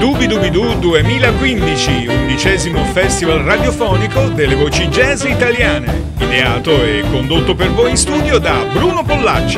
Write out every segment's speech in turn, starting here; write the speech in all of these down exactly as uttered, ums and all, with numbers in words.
Dubidubidu duemilaquindici, undicesimo Festival radiofonico delle voci jazz italiane, ideato e condotto per voi in studio da Bruno Pollacci.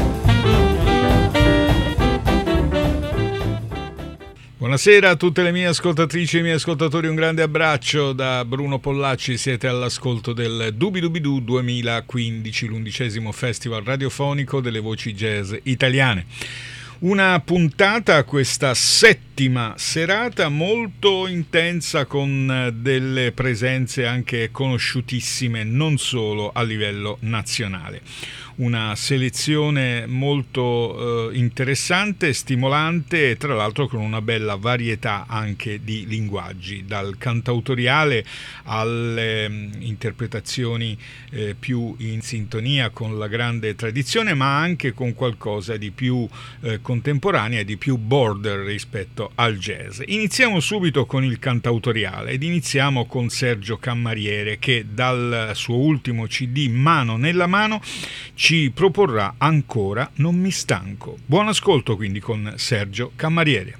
Buonasera a tutte le mie ascoltatrici e i miei ascoltatori, un grande abbraccio da Bruno Pollacci. Siete all'ascolto del Dubidubidu duemilaquindici, l'undicesimo Festival radiofonico delle voci jazz italiane. Una puntata, questa settima serata, molto intensa, con delle presenze anche conosciutissime non solo a livello nazionale. Una selezione molto eh, interessante, stimolante e tra l'altro con una bella varietà anche di linguaggi, dal cantautoriale alle mh, interpretazioni eh, più in sintonia con la grande tradizione, ma anche con qualcosa di più eh, contemporanea e di più border rispetto al jazz. Iniziamo subito con il cantautoriale ed iniziamo con Sergio Cammariere, che dal suo ultimo C D Mano nella mano ci proporrà ancora Non mi stanco. Buon ascolto quindi con Sergio Cammariere.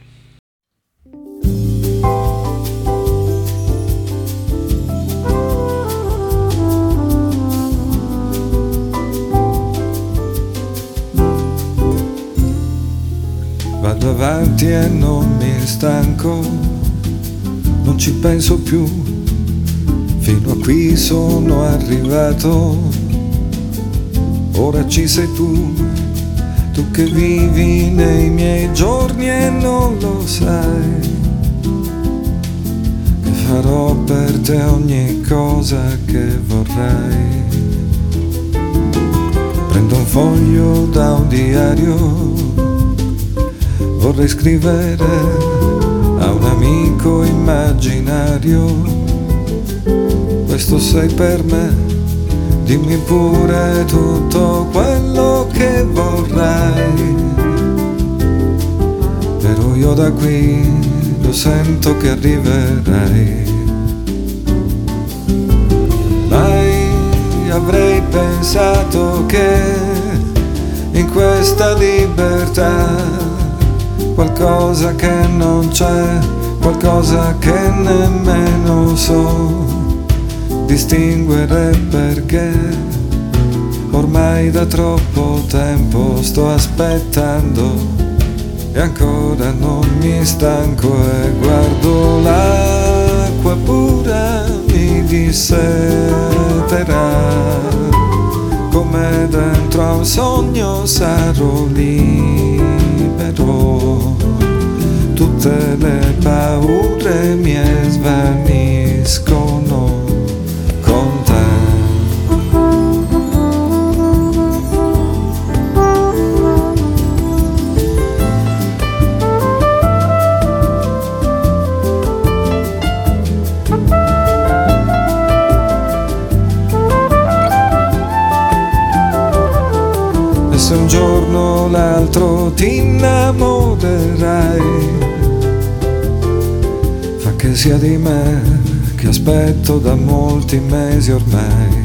Vado avanti e non mi stanco, non ci penso più, fino a qui sono arrivato. Ora ci sei tu, tu che vivi nei miei giorni e non lo sai, che farò per te ogni cosa che vorrai. Prendo un foglio da un diario, vorrei scrivere a un amico immaginario: questo sei per me, dimmi pure tutto quello che vorrai. Però io da qui lo sento che arriverai. Mai avrei pensato che in questa libertà qualcosa che non c'è, qualcosa che nemmeno so distinguere, perché ormai da troppo tempo sto aspettando e ancora non mi stanco, e guardo l'acqua pura mi disseterà, come dentro a un sogno sarò libero, tutte le paure mi svaniscono con te. E se un giorno o l'altro ti innamorerai, fa che sia di me che aspetto da molti mesi ormai.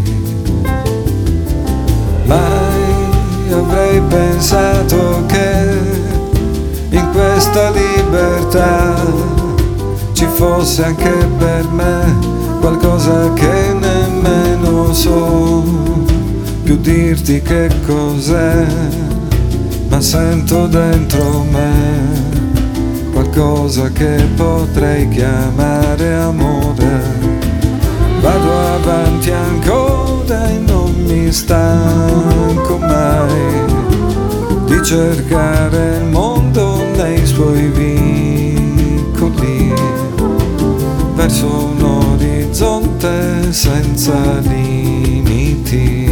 Mai avrei pensato che in questa libertà ci fosse anche per me qualcosa che nemmeno so più dirti che cos'è, ma sento dentro me qualcosa che potrei chiamare amore. Vado avanti ancora e non mi stanco mai di cercare il mondo nei suoi vicoli, verso un orizzonte senza limiti.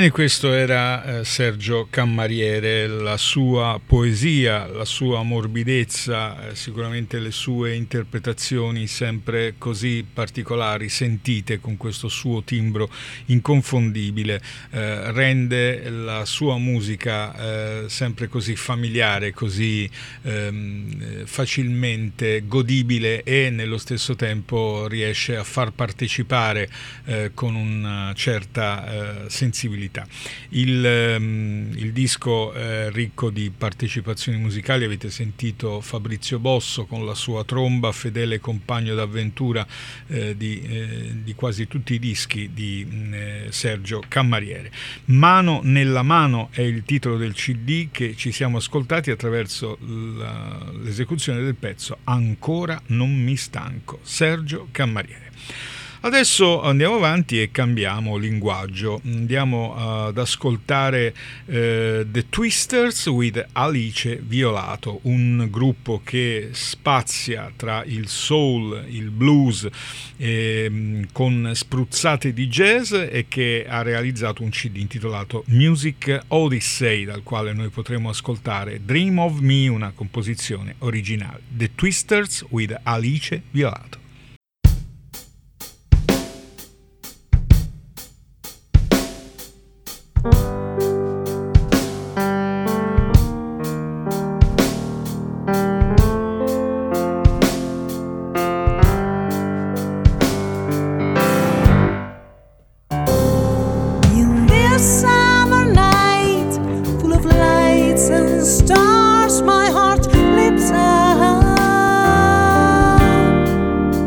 bene, questo era eh, Sergio Cammariere, la sua poesia, la sua morbidezza, eh, sicuramente le sue interpretazioni sempre così particolari, sentite con questo suo timbro inconfondibile, eh, rende la sua musica eh, sempre così familiare, così ehm, facilmente godibile e nello stesso tempo riesce a far partecipare eh, con una certa eh, sensibilità. Il, um, il disco è ricco di partecipazioni musicali, avete sentito Fabrizio Bosso con la sua tromba, fedele compagno d'avventura eh, di, eh, di quasi tutti i dischi di eh, Sergio Cammariere. Mano nella mano è il titolo del C D che ci siamo ascoltati attraverso la, l'esecuzione del pezzo Ancora non mi stanco, Sergio Cammariere. Adesso andiamo avanti e cambiamo linguaggio, andiamo ad ascoltare eh, The Twisters with Alice Violato, un gruppo che spazia tra il soul, il blues eh, con spruzzate di jazz e che ha realizzato un C D intitolato Music Odyssey, dal quale noi potremo ascoltare Dream of Me, una composizione originale. The Twisters with Alice Violato. Stars, my heart leaps up.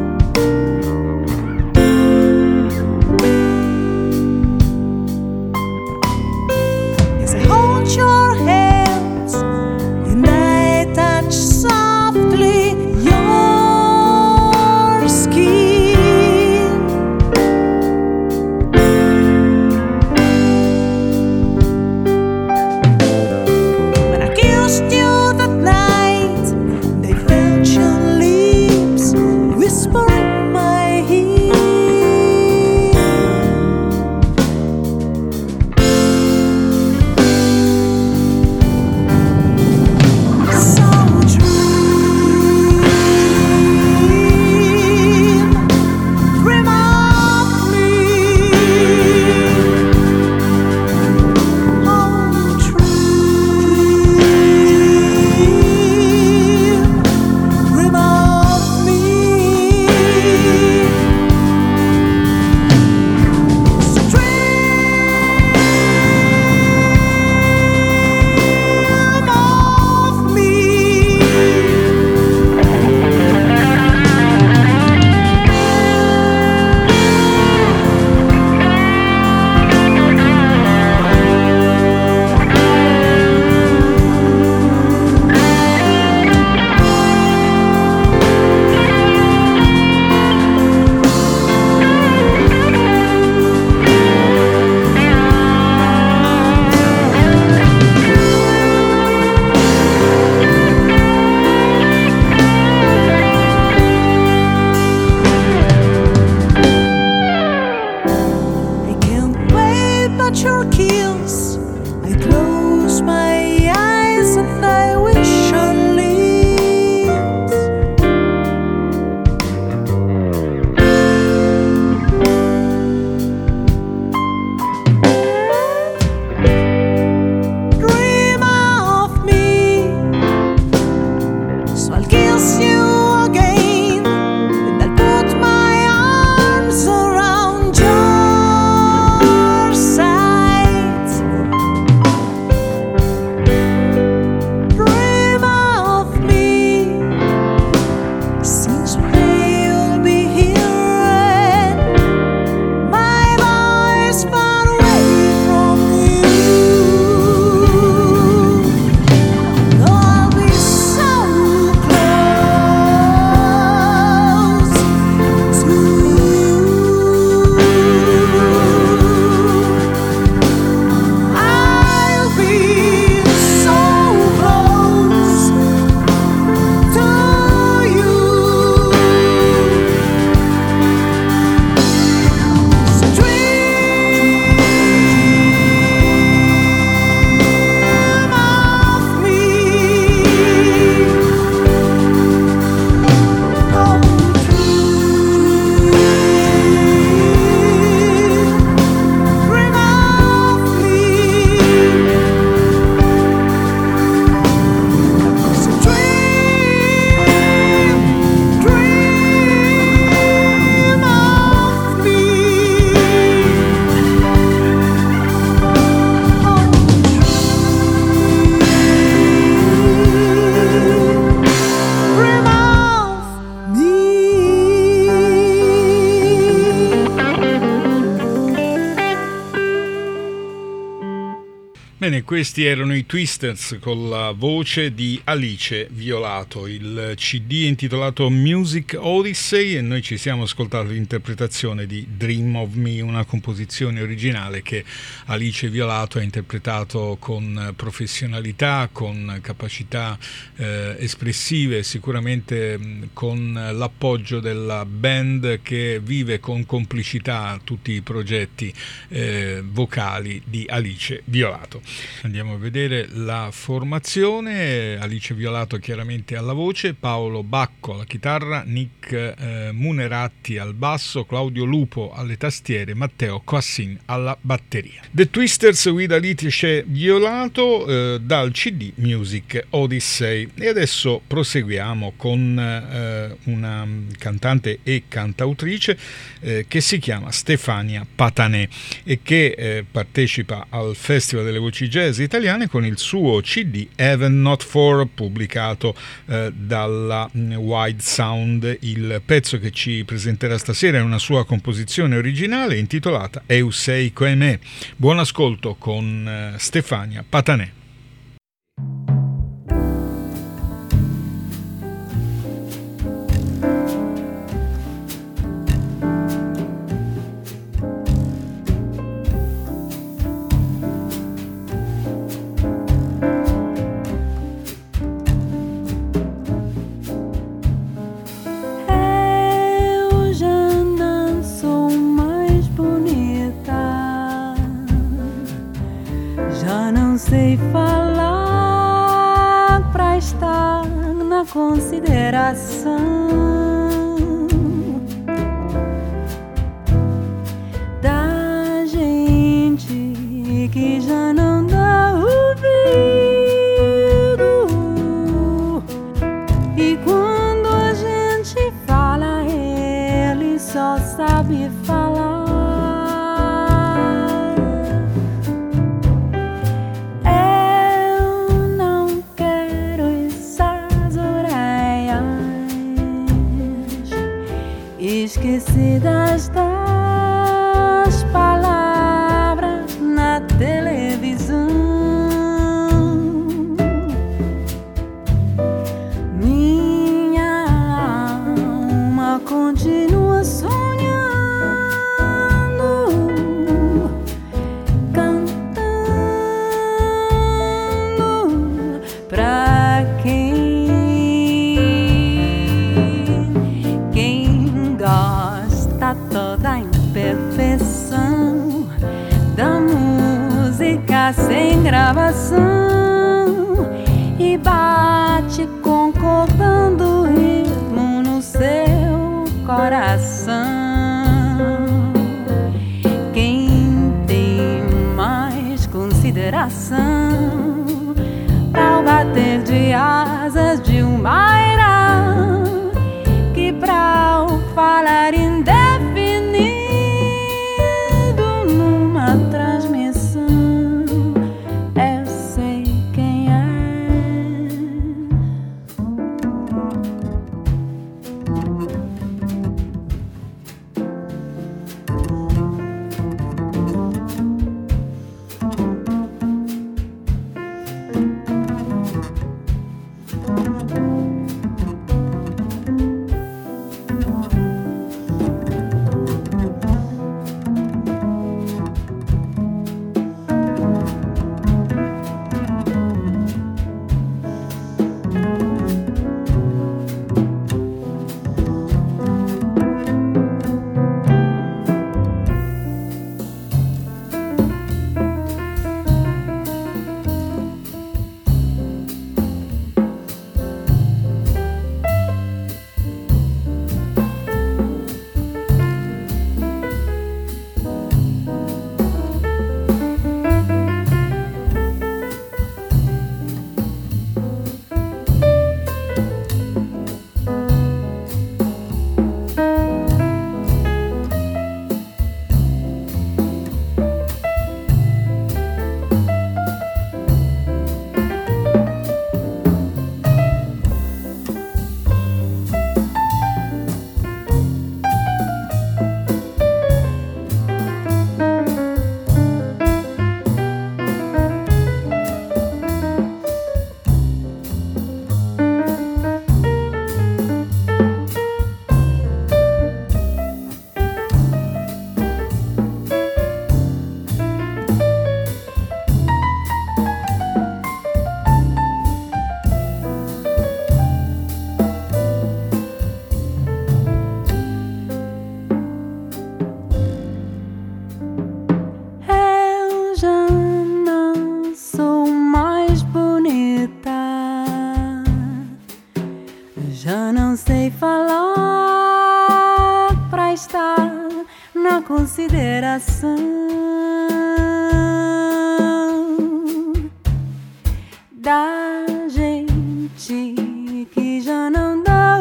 E questi erano i Twisters con la voce di Alice Violato. Il C D intitolato Music Odyssey, e noi ci siamo ascoltati l'interpretazione di Dream of Me, una composizione originale che Alice Violato ha interpretato con professionalità, con capacità eh, espressive, sicuramente mh, con l'appoggio della band che vive con complicità tutti i progetti eh, vocali di Alice Violato. Andiamo a vedere la formazione. Alice Violato chiaramente alla voce, Paolo Bacco alla chitarra, Nick eh, Muneratti al basso, Claudio Lupo alle tastiere, Matteo Coassin alla batteria. The Twisters with Alice Violato eh, dal C D Music Odyssey. E adesso proseguiamo con eh, una cantante e cantautrice eh, che si chiama Stefania Patanè e che eh, partecipa al Festival delle Voci Jazz Italiane con il suo C D Heaven Not For, pubblicato eh, dalla Wide Sound. Il pezzo che ci presenterà stasera è una sua composizione originale intitolata Eu sei come. Buon ascolto con eh, Stefania Patanè. Sei falar pra estar na consideração da gente que já não dá ouvido, e quando a gente fala ele só sabe falar. Esquecidas das palavras na televisão, minha alma continua sonhando, cantando pra quem toda a imperfeição da música sem gravação e bate concordando o ritmo no seu coração. Quem tem mais consideração pra o bater de asas de um bairro que pra o falar indefinido numa transmissão, eu sei quem é. já não sei falar pra estar na consideração da gente que já não dá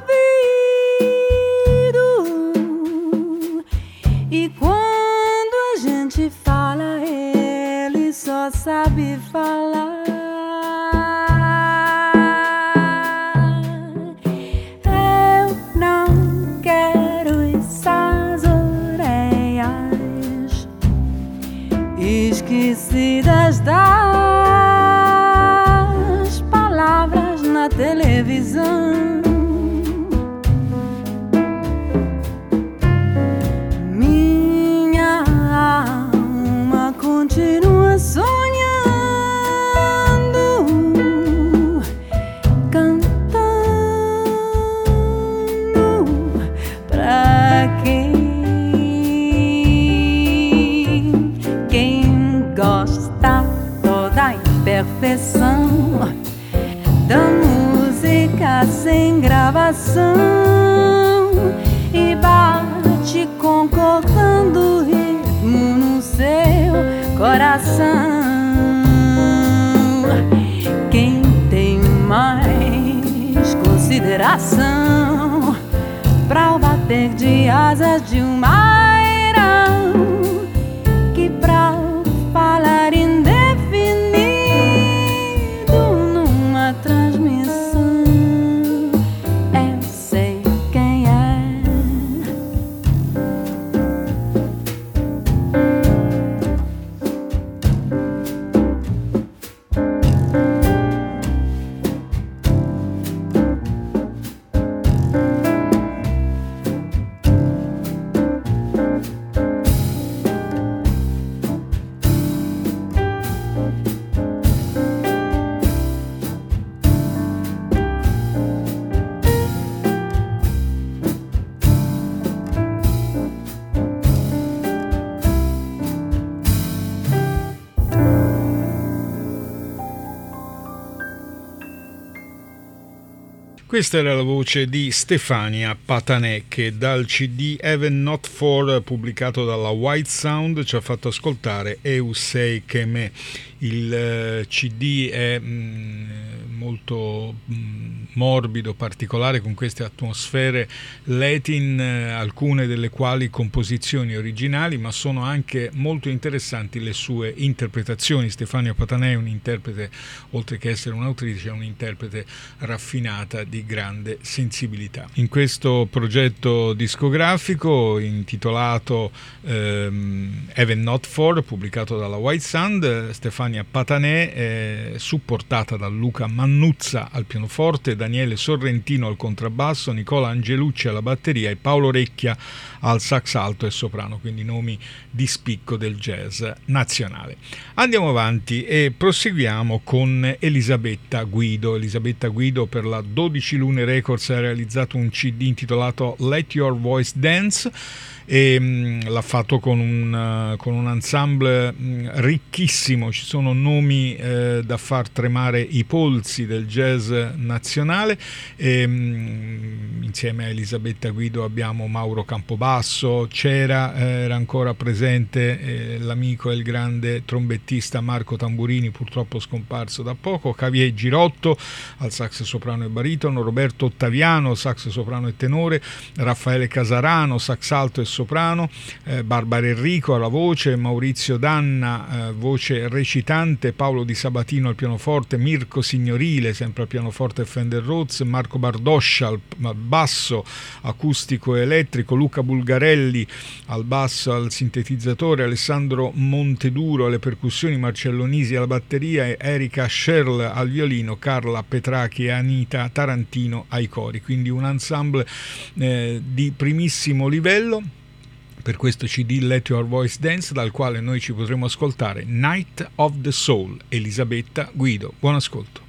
ouvido. E quando a gente fala, ele só sabe falar. Esquecidas das palavras na televisão, minha alma continua sonhando, cantando pra quem gosta toda a imperfeição da música sem gravação e bate concordando o ritmo no seu coração. Quem tem mais consideração pra o bater de asas de um airão que pra falar indefinido numa transmissão, eu sei quem é. Questa era la voce di Stefania Patanè che dal C D Even Not For pubblicato dalla White Sound ci ha fatto ascoltare Eu sei che me. Il C D è mh, molto mh, morbido, particolare, con queste atmosfere latin, eh, alcune delle quali composizioni originali, ma sono anche molto interessanti le sue interpretazioni. Stefania Patanè è un interprete, oltre che essere un'autrice, è un'interprete raffinata di grande sensibilità. In questo progetto discografico intitolato ehm, Even Not For, pubblicato dalla White Sound, Stefania Patanè è supportata da Luca Mannuzza al pianoforte, Daniele Sorrentino al contrabbasso, Nicola Angelucci alla batteria e Paolo Recchia al sax alto e soprano, quindi nomi di spicco del jazz nazionale. Andiamo avanti e proseguiamo con Elisabetta Guido. Elisabetta Guido per la dodici Lune Records ha realizzato un C D intitolato Let Your Voice Dance e mh, l'ha fatto con un, uh, con un ensemble mh, ricchissimo. Ci sono nomi eh, da far tremare i polsi del jazz nazionale e mh, insieme a Elisabetta Guido abbiamo Mauro Campobasso, c'era, eh, era ancora presente eh, l'amico e il grande trombettista Marco Tamburini, purtroppo scomparso da poco, Javier Girotto al sax soprano e baritono, Roberto Ottaviano sax soprano e tenore, Raffaele Casarano sax alto e soprano, eh, Barbara Enrico alla voce, Maurizio Danna eh, voce recitante, Paolo Di Sabatino al pianoforte, Mirko Signorile sempre al pianoforte e Fender Rhodes, Marco Bardoscia al, al basso acustico e elettrico, Luca Bulgarelli al basso, al sintetizzatore, Alessandro Monteduro alle percussioni, Marcello Nisi alla batteria e Erika Scherl al violino, Carla Petrachi e Anita Tarantino ai cori, quindi un ensemble eh, di primissimo livello per questo C D Let Your Voice Dance, dal quale noi ci potremo ascoltare Night of the Soul, Elisabetta Guido. Buon ascolto.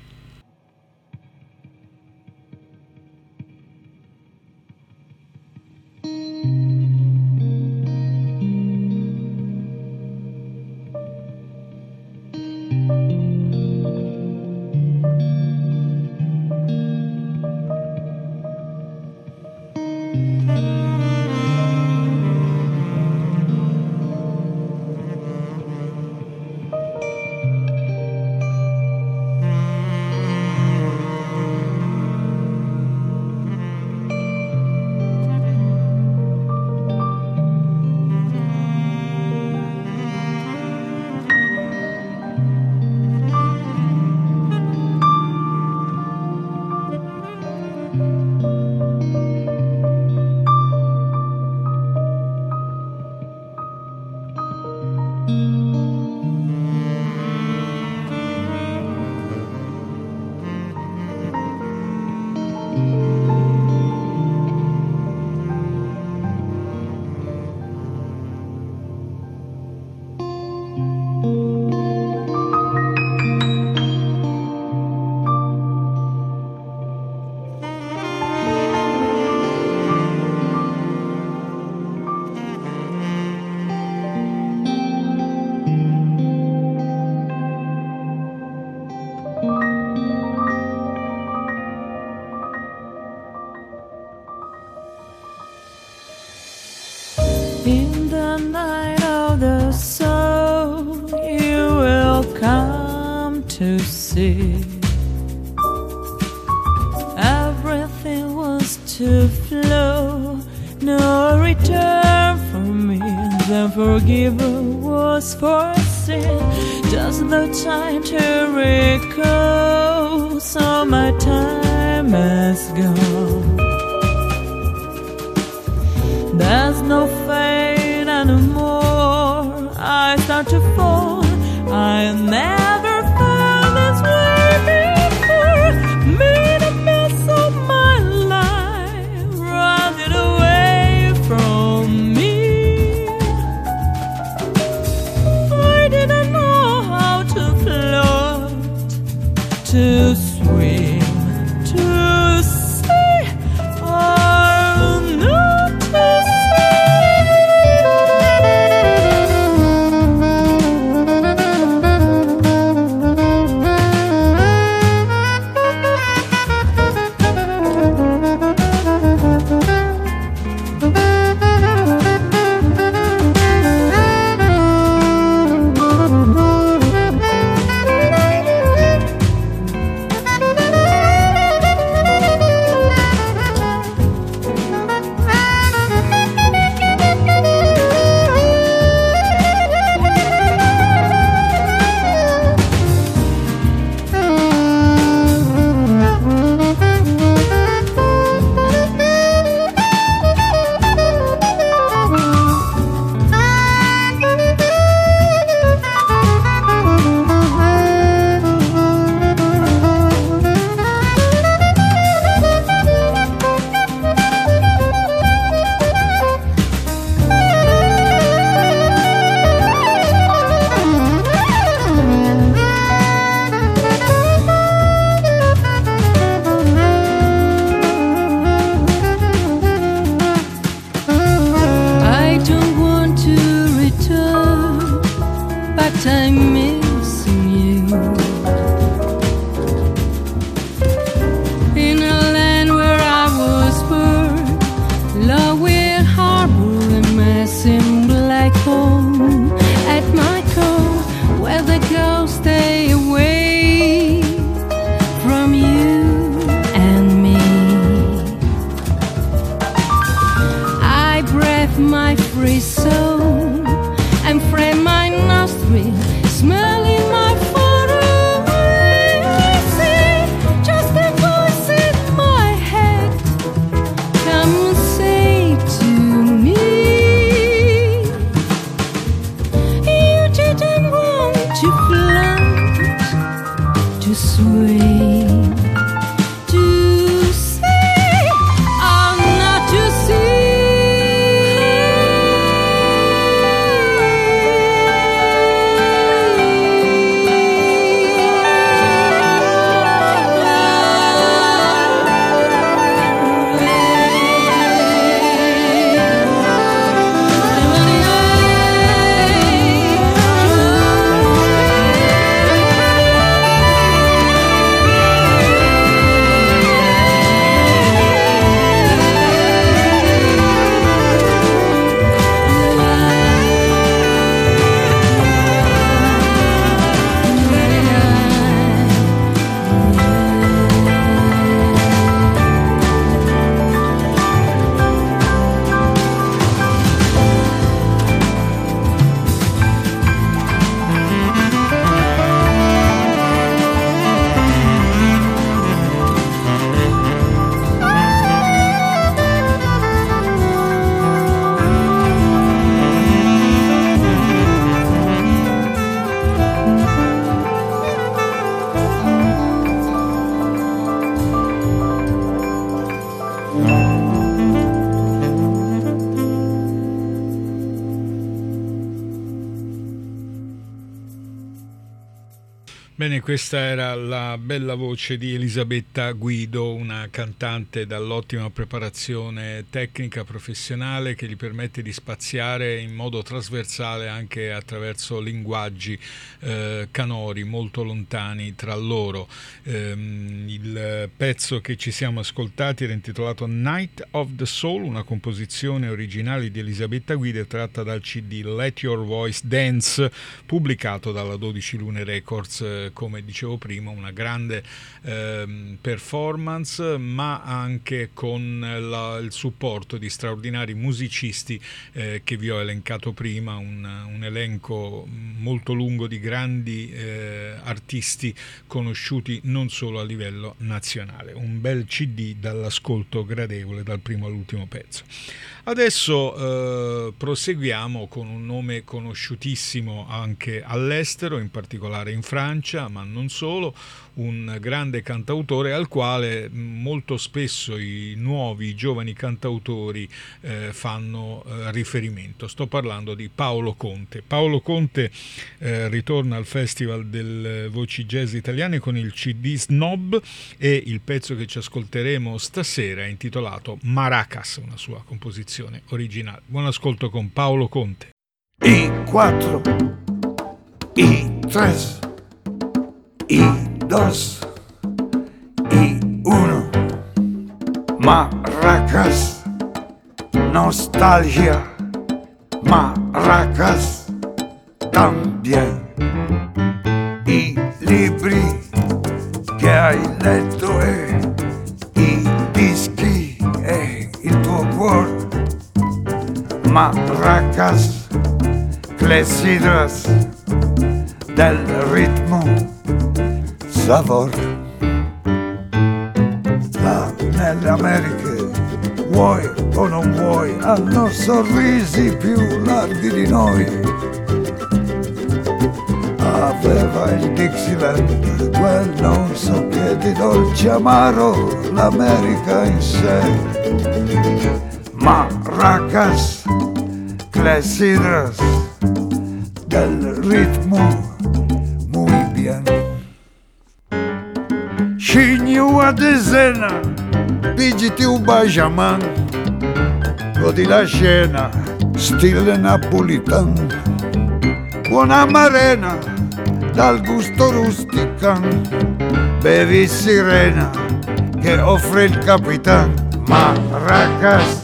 In the night of the soul, you will come to see. Everything was to flow, no return for me. The forgiver was for sin, just the time to recall. So my time has gone. There's no fate anymore. I start to fall. I never felt this way before. Made a mess of my life, running away from me. I didn't know how to float, to swim, to see, or not to see. Bene, questa era la bella voce di Elisabetta Guido, una cantante dall'ottima preparazione tecnica professionale che gli permette di spaziare in modo trasversale anche attraverso linguaggi eh, canori molto lontani tra loro. Ehm, il pezzo che ci siamo ascoltati era intitolato Night of the Soul, una composizione originale di Elisabetta Guido tratta dal C D Let Your Voice Dance, pubblicato dalla dodici Lune Records. Come dicevo prima, una grande eh, performance, ma anche con la, il supporto di straordinari musicisti eh, che vi ho elencato prima, un, un elenco molto lungo di grandi eh, artisti conosciuti non solo a livello nazionale. Un bel C D dall'ascolto gradevole dal primo all'ultimo pezzo. Adesso eh, proseguiamo con un nome conosciutissimo anche all'estero, in particolare in Francia, ma non solo, un grande cantautore al quale molto spesso i nuovi, i giovani cantautori eh, fanno eh, riferimento. Sto parlando di Paolo Conte. Paolo Conte eh, ritorna al Festival del Voci Jazz Italiane con il C D Snob e il pezzo che ci ascolteremo stasera è intitolato Maracas, una sua composizione originale. Buon ascolto con Paolo Conte. I quattro, i tres, i dos, y uno. Maracas, nostalgia, maracas también. I libri che hai letto e i dischi e il tuo cuore. Maracas, clessidras del ritmo, sabor. Là nelle Americhe, vuoi o non vuoi, hanno sorrisi più larghi di noi. Aveva il Dixieland, quel non so che di dolce amaro, l'America in sé. Maracas, clessidras del ritmo, muy bien. Scignù a dezena, pigiti un Benjamin, godi la scena, stile napolitan. Buona marena, dal gusto rustican, bevi sirena, che offre il capitan. Maracas,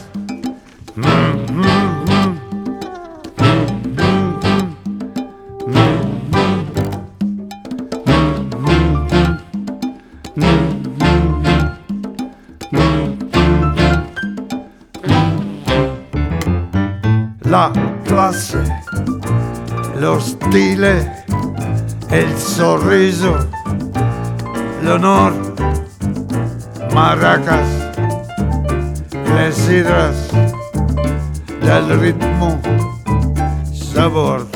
la classe, lo stile e il sorriso, l'onore. Maracas, clessidras del ritmo, sabor.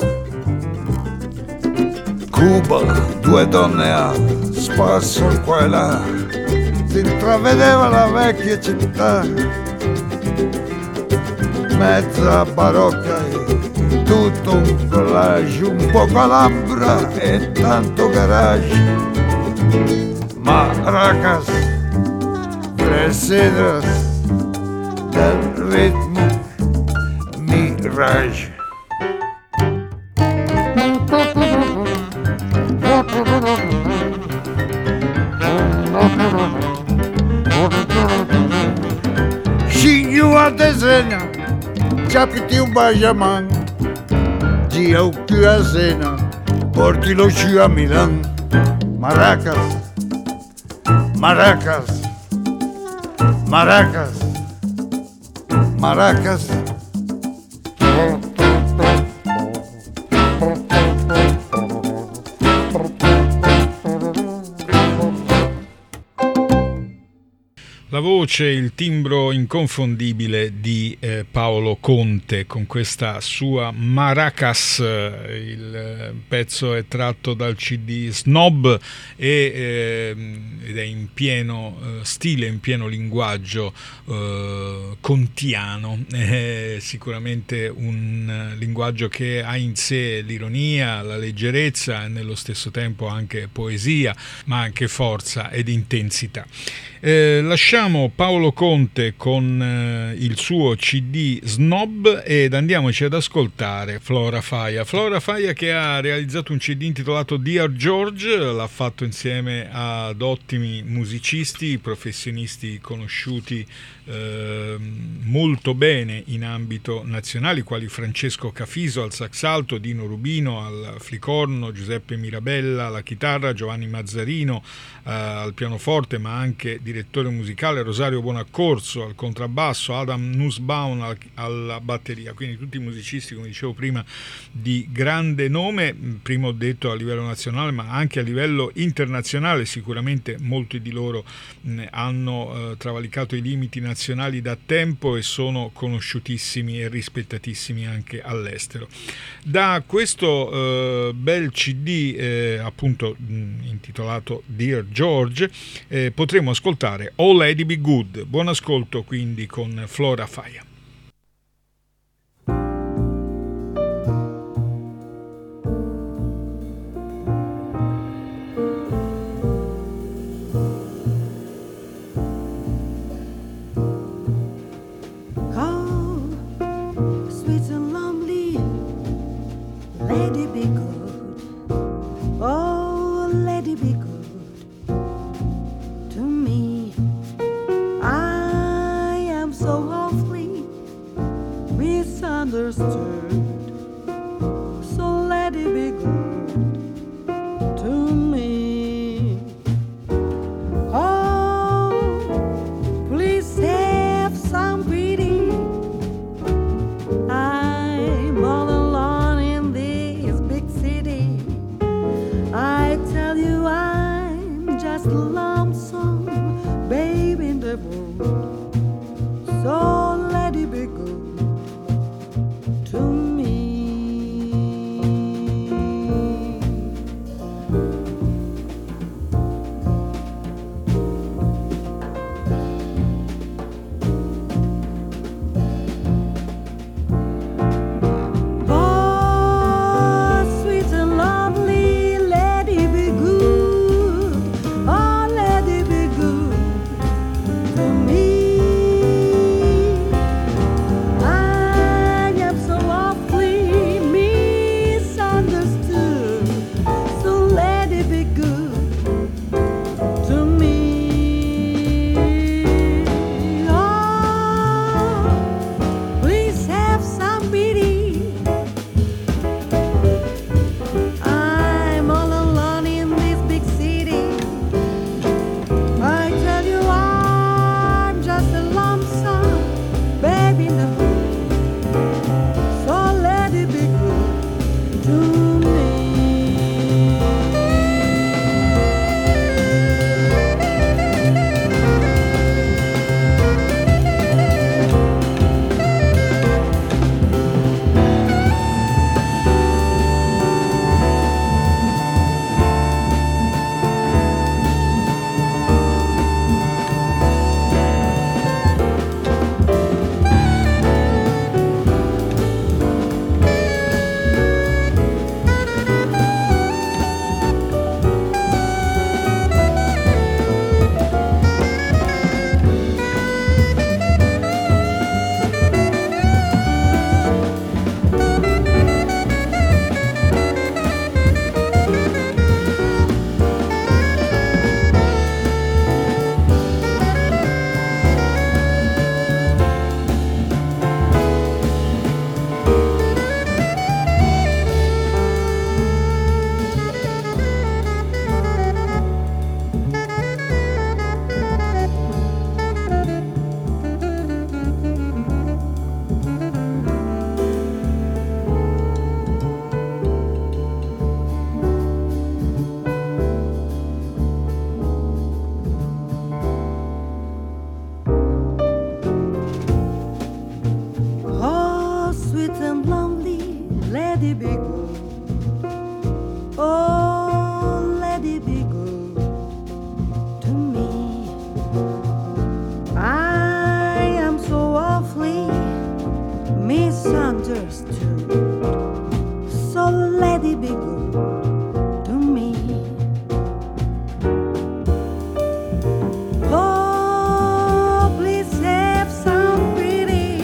Cuba, due donne a spasso qua e là, si intravedeva la vecchia città, mezza barocca e tutto un collage, un po' calabra e tanto garage. Maracas, clessidras del ritmo, mirage. Scignù a dezena, capiti un Benjamin, gia un più a Sena, portilo giù a Milan. Maracas, Maracas, Maracas, Maracas. La La voce, il timbro inconfondibile di eh, Paolo Conte con questa sua Maracas. Il eh, pezzo è tratto dal C D Snob e, eh, ed è in pieno eh, stile, in pieno linguaggio eh, contiano. È sicuramente un linguaggio che ha in sé l'ironia, la leggerezza e nello stesso tempo anche poesia, ma anche forza ed intensità. Eh, lasciamo Paolo Conte con eh, il suo C D Snob ed andiamoci ad ascoltare Flora Faia. Flora Faia che ha realizzato un C D intitolato Dear George, l'ha fatto insieme ad ottimi musicisti, professionisti conosciuti eh, molto bene in ambito nazionale, quali Francesco Cafiso al sax alto, Dino Rubino al flicorno, Giuseppe Mirabella alla chitarra, Giovanni Mazzarino eh, al pianoforte, ma anche direttore musicale, Rosario Bonaccorso al contrabbasso, Adam Nussbaum al, alla batteria, quindi tutti musicisti, come dicevo prima, di grande nome, prima ho detto a livello nazionale ma anche a livello internazionale. Sicuramente molti di loro mh, hanno eh, travalicato i limiti nazionali da tempo e sono conosciutissimi e rispettatissimi anche all'estero. Da questo eh, bel C D eh, appunto mh, intitolato Dear George eh, potremo ascoltare Oh Lady Be Good. Buon ascolto quindi con Flora Faia. Lady be good, oh lady be good to me. I am so awfully misunderstood, so lady be good to me. Oh, please have some pity. I'm all alone in this big city. I tell you I'm just lonesome, babe in the world. So let it be good to me. it be good. Oh, let it be good to me. I am so awfully misunderstood. So let it be good to me. Oh, please have some pity.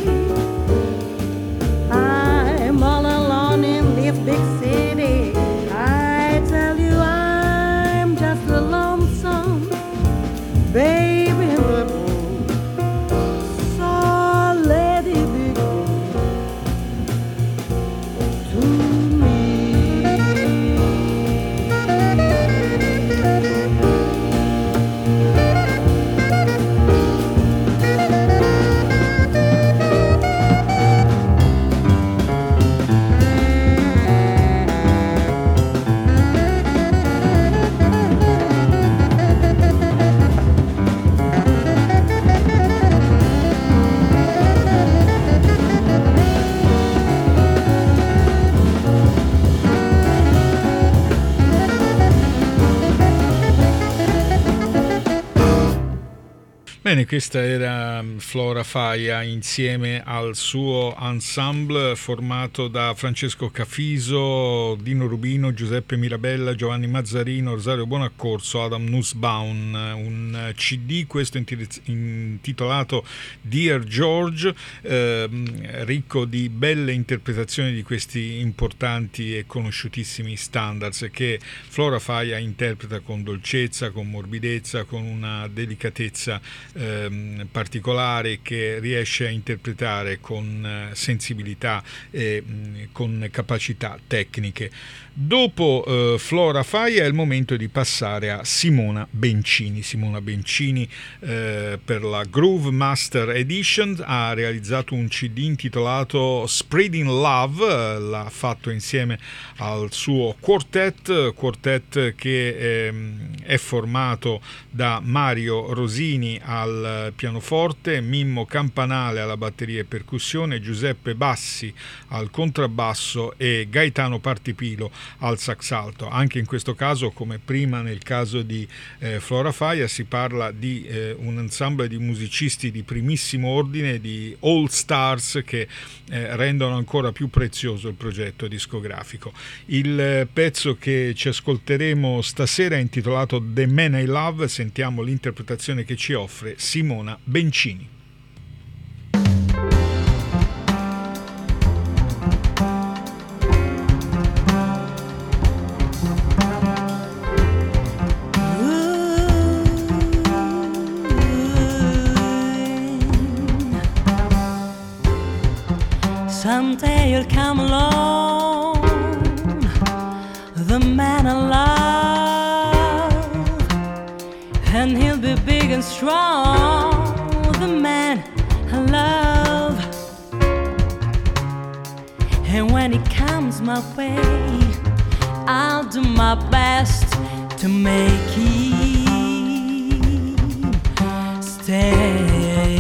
I'm all alone in this big city. I tell you I'm just a lonesome baby in the moon. So let it be good to me. Bene, questa era Flora Faia insieme al suo ensemble formato da Francesco Cafiso, Dino Rubino, Giuseppe Mirabella, Giovanni Mazzarino, Rosario Buonaccorso, Adam Nussbaum. Un C D, questo intitolato Dear George, eh, ricco di belle interpretazioni di questi importanti e conosciutissimi standards che Flora Faia interpreta con dolcezza, con morbidezza, con una delicatezza Ehm, particolare, che riesce a interpretare con eh, sensibilità e mh, con capacità tecniche. Dopo eh, Flora Faia è il momento di passare a Simona Bencini. Simona Bencini eh, per la Groove Master Edition ha realizzato un C D intitolato Spreading Love, eh, l'ha fatto insieme al suo quartet, quartet che eh, è formato da Mario Rosini al pianoforte, Mimmo Campanale alla batteria e percussione, Giuseppe Bassi al contrabbasso e Gaetano Partipilo al sax alto. Anche in questo caso, come prima nel caso di eh, Flora Faia, si parla di eh, un ensemble di musicisti di primissimo ordine, di all stars, che eh, rendono ancora più prezioso il progetto discografico. Il eh, pezzo che ci ascolteremo stasera è intitolato The Man I Love. Sentiamo l'interpretazione che ci offre Simona Bencini. Someday you'll come along, the man I love, and he'll be big and strong, the man I love. And when he comes my way, I'll do my best to make him stay.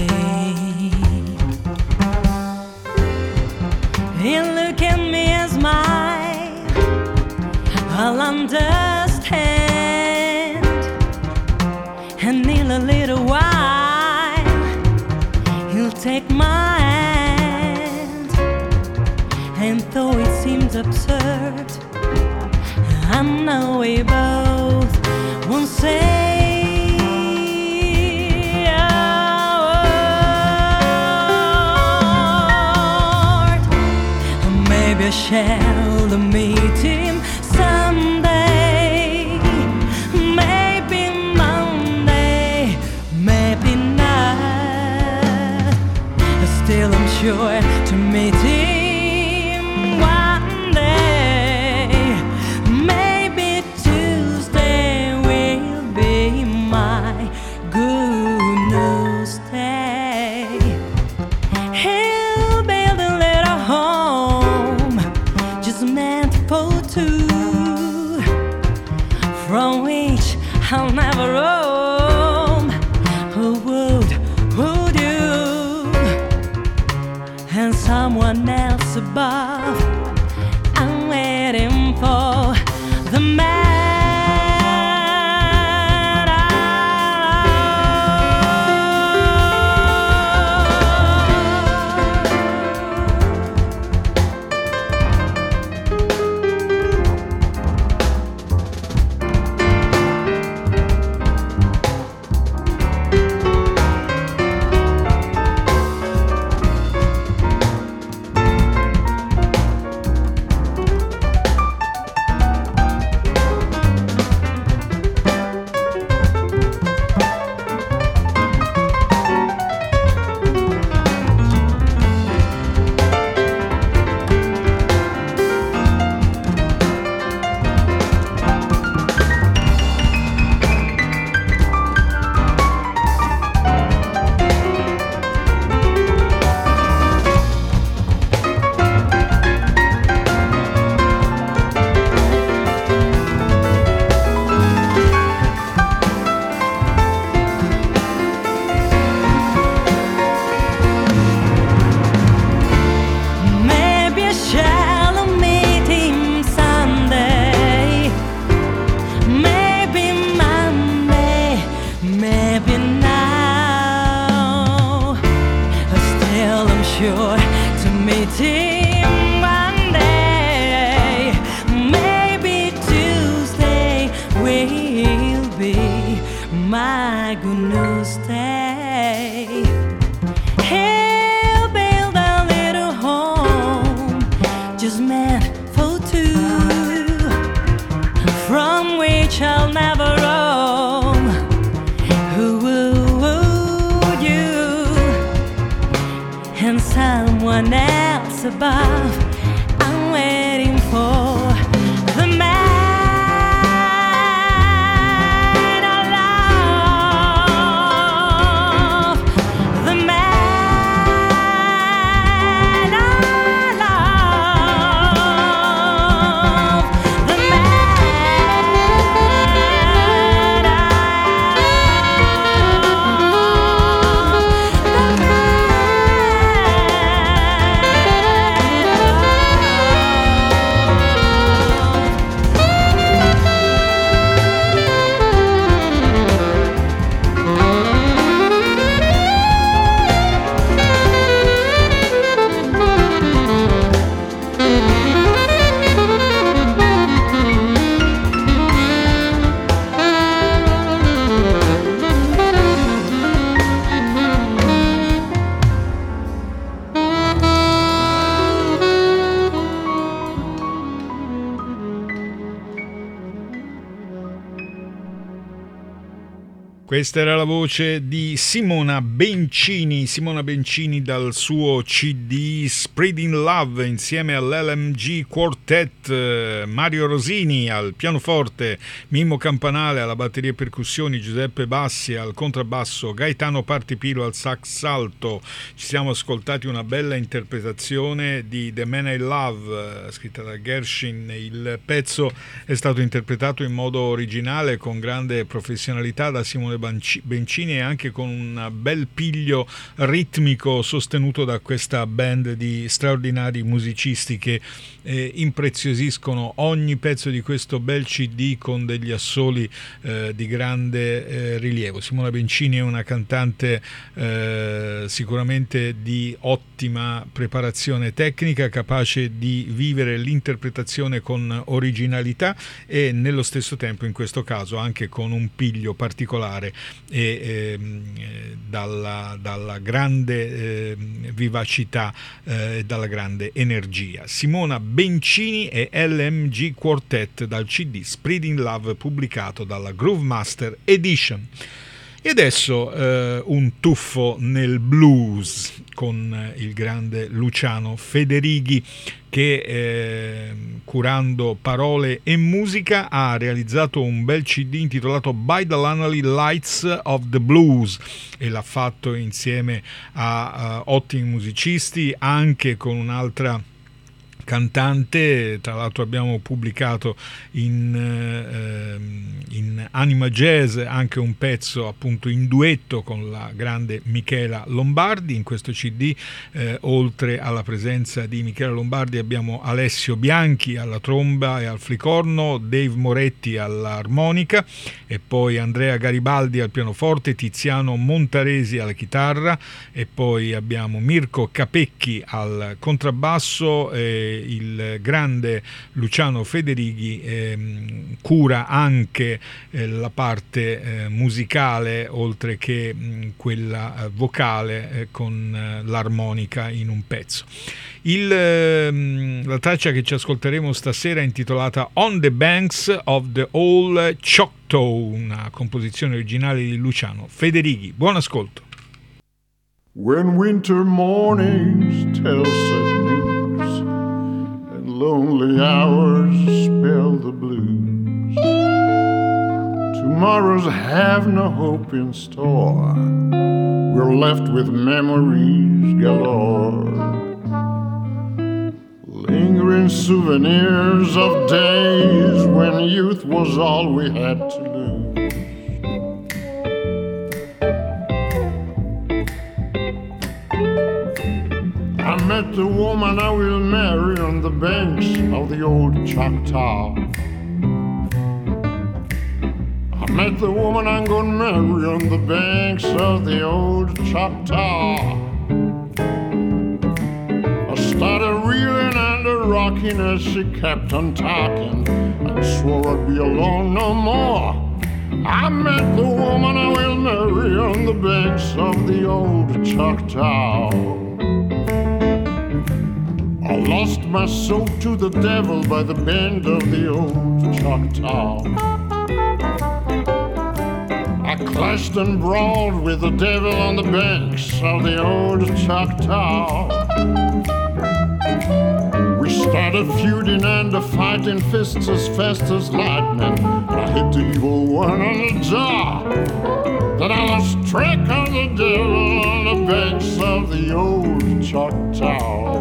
He'll look at me and smile, I'll understand, and in a little while he'll take my hand. And though it seems absurd, I know we both won't say I shall meet him someday, maybe Monday, maybe not. Still I'm sure to meet him one day. Maybe Tuesday will be my good news day. He'll build a little home meant for two, from which I'll never roam. Who would, would you? And someone else above, I'll for the man. Questa era la voce di Simona Bencini, Simona Bencini dal suo C D Spreading Love insieme all'L M G Quartet, Mario Rosini al pianoforte, Mimmo Campanale alla batteria e percussioni, Giuseppe Bassi al contrabbasso, Gaetano Partipilo al sax alto. Ci siamo ascoltati una bella interpretazione di The Man I Love scritta da Gershwin. Il pezzo è stato interpretato in modo originale con grande professionalità da Simone Bencini e anche con un bel piglio ritmico sostenuto da questa band di straordinari musicisti che eh, impreziosiscono ogni pezzo di questo bel C D con degli assoli eh, di grande eh, rilievo. Simona Bencini è una cantante eh, sicuramente di ottima preparazione tecnica, capace di vivere l'interpretazione con originalità e nello stesso tempo in questo caso anche con un piglio particolare e ehm, dalla, dalla grande eh, vivacità e eh, dalla grande energia. Simona Bencini e L M G Quartet dal C D Spreading Love pubblicato dalla Groove Master Edition. E adesso eh, un tuffo nel blues con il grande Luciano Federighi che eh, curando parole e musica ha realizzato un bel C D intitolato By the Lanolin Lights of the Blues e l'ha fatto insieme a, a ottimi musicisti, anche con un'altra cantante. Tra l'altro abbiamo pubblicato in, eh, in Anima Jazz anche un pezzo appunto in duetto con la grande Michela Lombardi. In questo C D, eh, oltre alla presenza di Michela Lombardi, abbiamo Alessio Bianchi alla tromba e al flicorno, Dave Moretti all'armonica e poi Andrea Garibaldi al pianoforte, Tiziano Montaresi alla chitarra e poi abbiamo Mirko Capecchi al contrabbasso. E il grande Luciano Federighi ehm, cura anche eh, la parte eh, musicale oltre che mh, quella eh, vocale eh, con eh, l'armonica in un pezzo. Il, ehm, la traccia che ci ascolteremo stasera è intitolata On the Banks of the Old Choctaw, una composizione originale di Luciano Federighi. Buon ascolto. When winter mornings tell sad news and lonely hours spell the blues, tomorrows have no hope in store, we're left with memories galore, lingering souvenirs of days when youth was all we had to lose. I met the woman I will marry on the banks of the old Choctaw. I met the woman I'm gonna marry on the banks of the old Choctaw. I started reeling and a rocking as she kept on talking and swore I'd be alone no more. I met the woman I will marry on the banks of the old Choctaw. I lost my soul to the devil by the bend of the old Choctaw. I clashed and brawled with the devil on the banks of the old Choctaw. We started feuding and a fighting, fists as fast as lightning. I hit the evil one on the jaw. Then I lost track of the devil on the banks of the old Choctaw.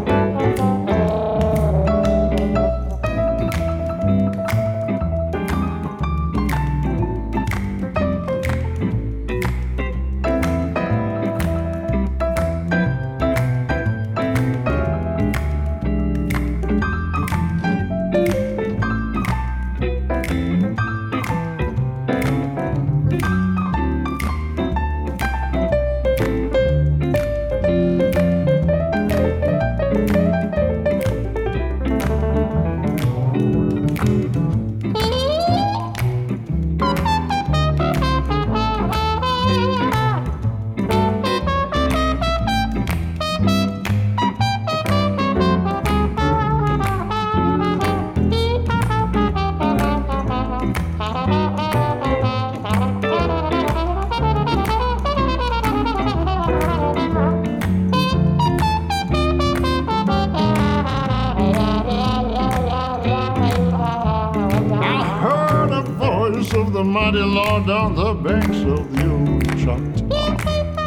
On the banks of the old Choctaw,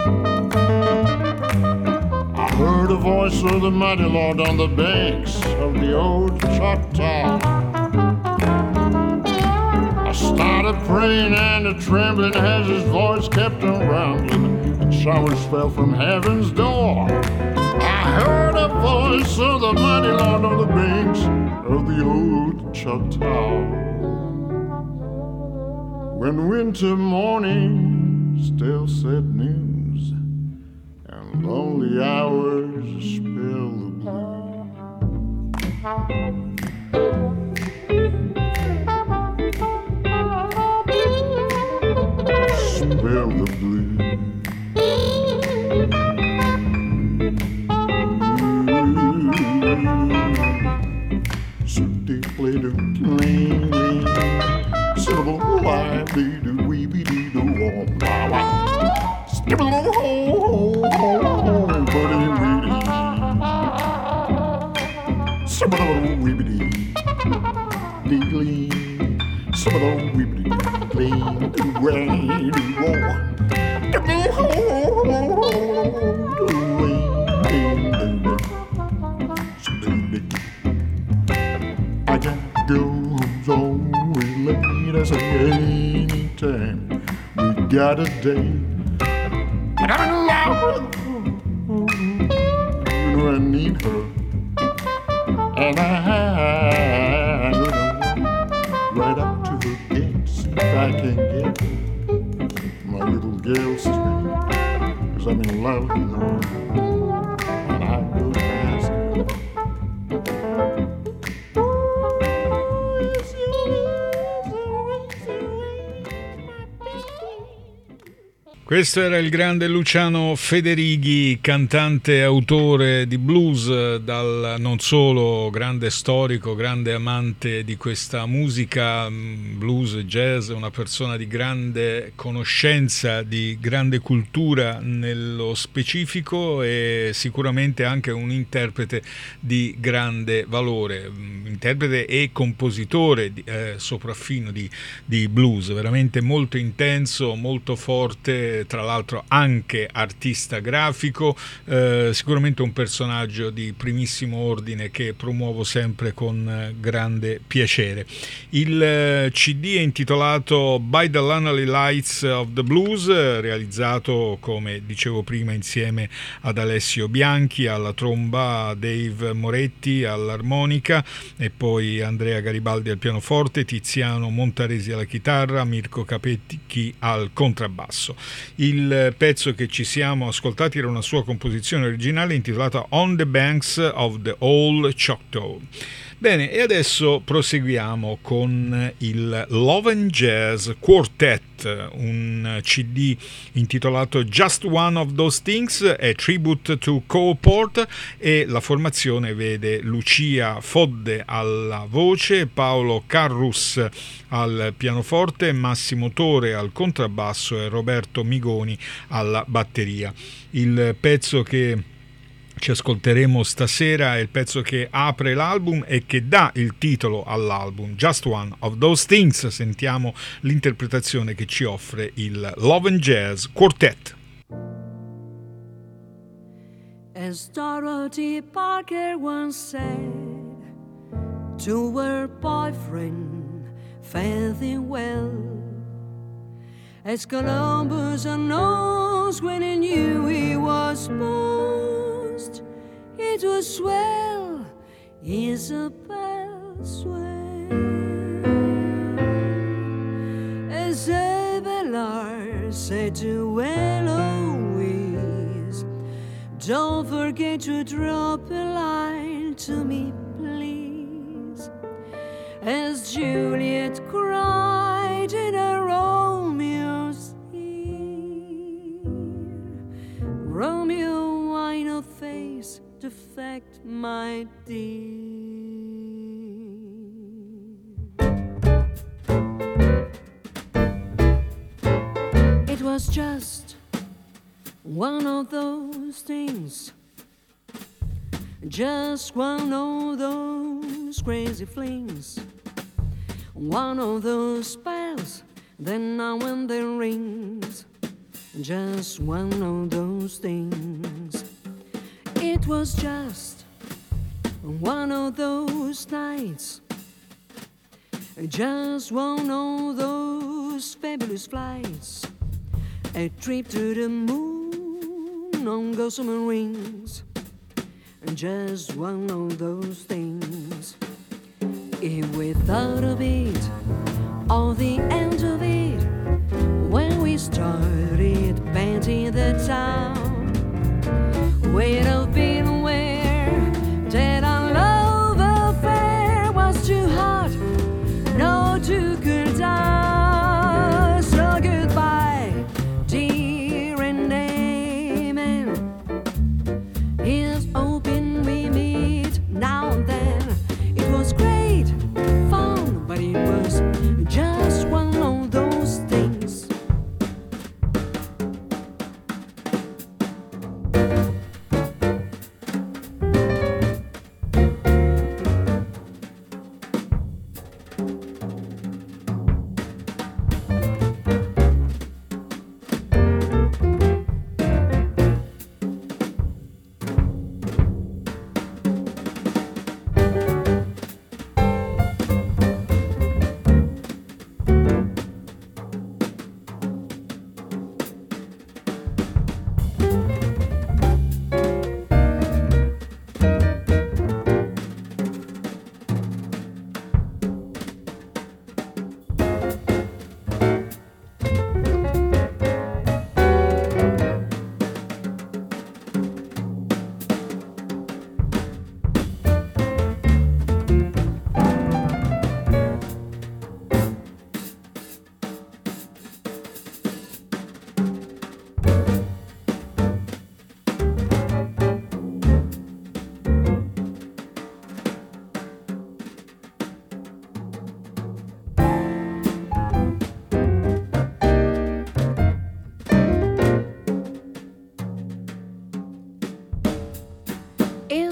I heard a voice of the mighty Lord on the banks of the old Choctaw. I started praying and a trembling as his voice kept on rumbling, and showers fell from heaven's door. I heard a voice of the mighty Lord on the banks of the old Choctaw. When winter mornings tell sad news and lonely hours spell the blues, spell the blues. So they play the clean, syllable why be do we be do do oh wow wow skip a little ho ho ho ho buddy weedy some of the weedy deedly some of the weedy clean do way do oh skip a little ho ho ho do way do do so do do goes always late. I say anytime we got a date. And I'm in love with her. You know I need her. And I'm gonna walk right up to her gate, see if I can get my little girl straight. Cause I'm in love with her. And I go fast. Questo era il grande Luciano Federighi, cantante e autore di blues, dal non solo grande storico, grande amante di questa musica, blues e jazz, una persona di grande conoscenza, di grande cultura nello specifico e sicuramente anche un interprete di grande valore, interprete e compositore eh, sopraffino di, di blues, veramente molto intenso, molto forte, tra l'altro anche artista grafico, eh, sicuramente un personaggio di primissimo ordine che promuovo sempre con eh, grande piacere. Il eh, C D è intitolato By the Lonely Lights of the Blues, eh, realizzato, come dicevo prima, insieme ad Alessio Bianchi alla tromba, Dave Moretti all'armonica e poi Andrea Garibaldi al pianoforte, Tiziano Montaresi alla chitarra, Mirko Capecchi al contrabbasso. Il pezzo che ci siamo ascoltati era una sua composizione originale intitolata On the Banks of the Old Choctaw. Bene, e adesso proseguiamo con il Love and Jazz Quartet, un C D intitolato Just One of Those Things, è tribute to Cole Porter e la formazione vede Lucia Fodde alla voce, Paolo Carrus al pianoforte, Massimo Tore al contrabbasso e Roberto Migoni alla batteria. Il pezzo che ci ascolteremo stasera è il pezzo che apre l'album e che dà il titolo all'album, Just One of Those Things. Sentiamo l'interpretazione che ci offre il Love and Jazz Quartet. As Dorothy Parker once said to her boyfriend, fairly well, as Columbus knows when he knew he was most, it was swell, Isabel swell. As Abelard said to Eloise, don't forget to drop a line to me, please. As Juliet cried in a Romeo's ear, Romeo, why not face the fact, my dear? It was just one of those things, just one of those crazy flings, one of those spells that now and then rings, just one of those things. It was just one of those nights, just one of those fabulous flights, a trip to the moon on gossamer rings, just one of those things. If we thought of it, or the end of it, when we started painting the town, we'd have been aware that our love affair was too hot, no to cool down. So goodbye, dear, and amen. Here's hoping we meet now and then. It was great fun, but it was just one of those things.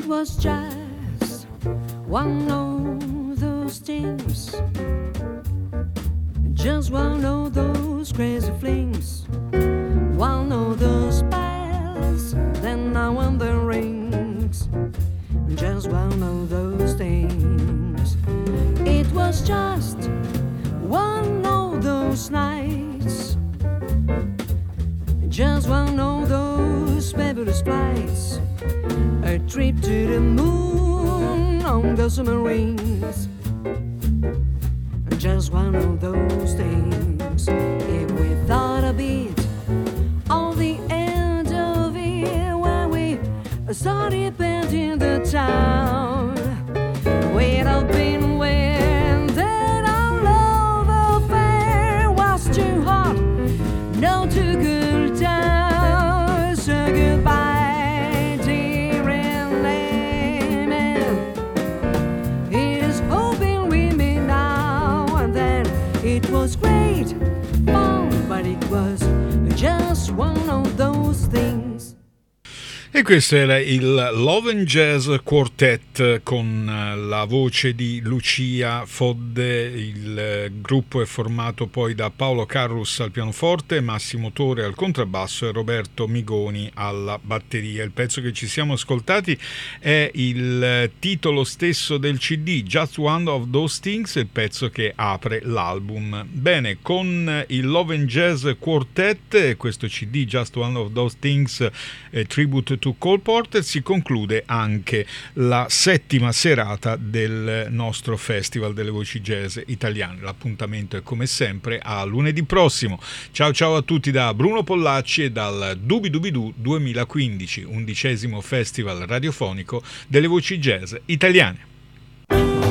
It was just one of those things, just one of those crazy flings, one of those bells that now and then rings, just one of those things. It was just one of those nights, just one of those fabulous flights, a trip to the moon on gossamer rings, just one of those things. If we thought a bit on the end of it when we started painting the town, we'd have been when that our love affair was too hot, no too cool down. So goodbye, dear and amen. It is hoping we meet now and then. It was great fun, but it was just one of those things. E questo era il Love and Jazz Quartet con la voce di Lucia Fodde. Il gruppo è formato poi da Paolo Carrus al pianoforte, Massimo Tore al contrabbasso e Roberto Migoni alla batteria. Il pezzo che ci siamo ascoltati è il titolo stesso del C D, Just One of Those Things, il pezzo che apre l'album. Bene, con il Love and Jazz Quartet, questo C D Just One of Those Things, eh, Tribute to Cole Porter, si conclude anche la settima serata del nostro Festival delle Voci Jazz Italiane. L'appuntamento è come sempre a lunedì prossimo. Ciao ciao a tutti da Bruno Pollacci e dal Dubidubidoo duemilaquindici, undicesimo Festival radiofonico delle Voci Jazz Italiane.